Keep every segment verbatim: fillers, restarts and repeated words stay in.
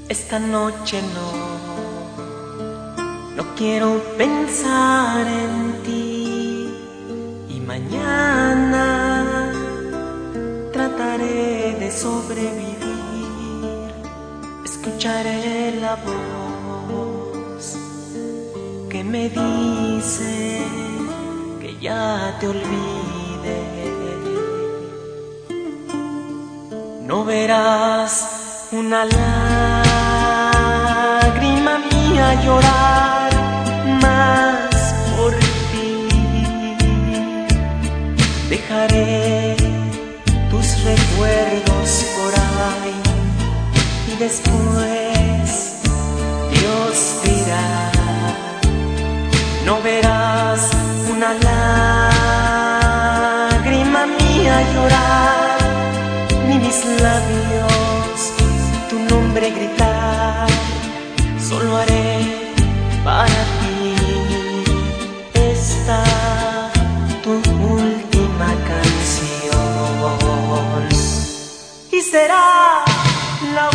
Esta noche no, no quiero pensar en ti, y mañana trataré de sobrevivir. Escucharé la voz que me dice que ya te olvide. No verás una lágrima mía llorar más por ti. Dejaré tus recuerdos por ahí y después Dios dirá. No verás una lágrima mía llorar, ni mis labios tu nombre gritar. Solo haré para ti esta tu última canción, y será la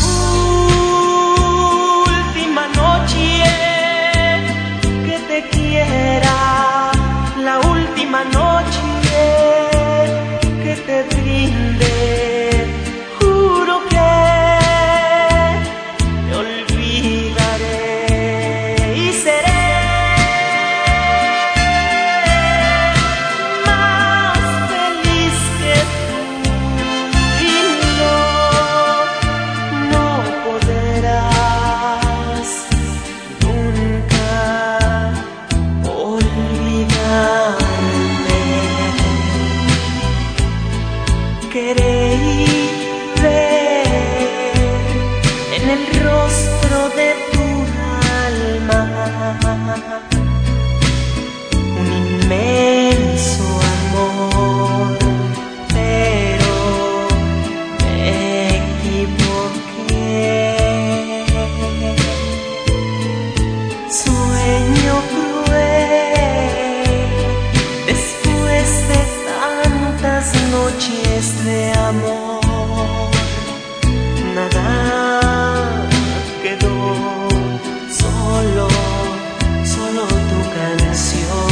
última noche que te quiera, la última noche que te brinde. Juro que te olvidaré y seré más feliz que tú, y no, no podrás nunca olvidarme. Queréis ver en el rostro de tu alma un inmenso amor, pero me equivoqué. Sueño cruel después de tantas noches de amor, nada quedó, solo, solo tu canción.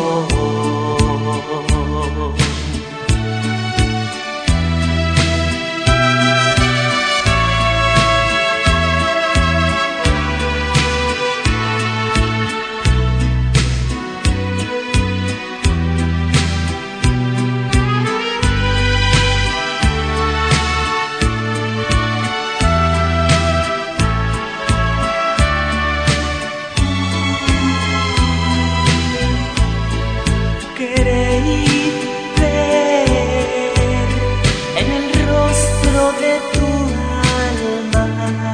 Queréis ver en el rostro de tu alma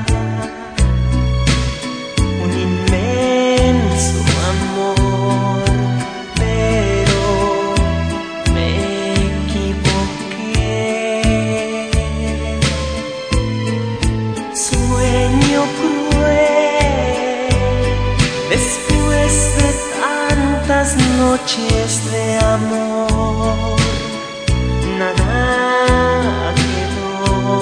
un inmenso amor, pero me equivoqué. Sueño cruel después de tantas noches de amor, nada quedó,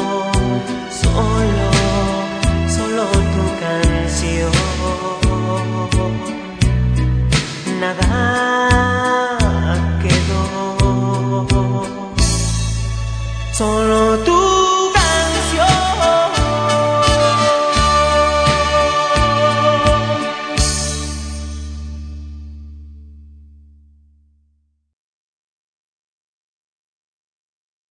solo, solo tu canción. Nada quedó, solo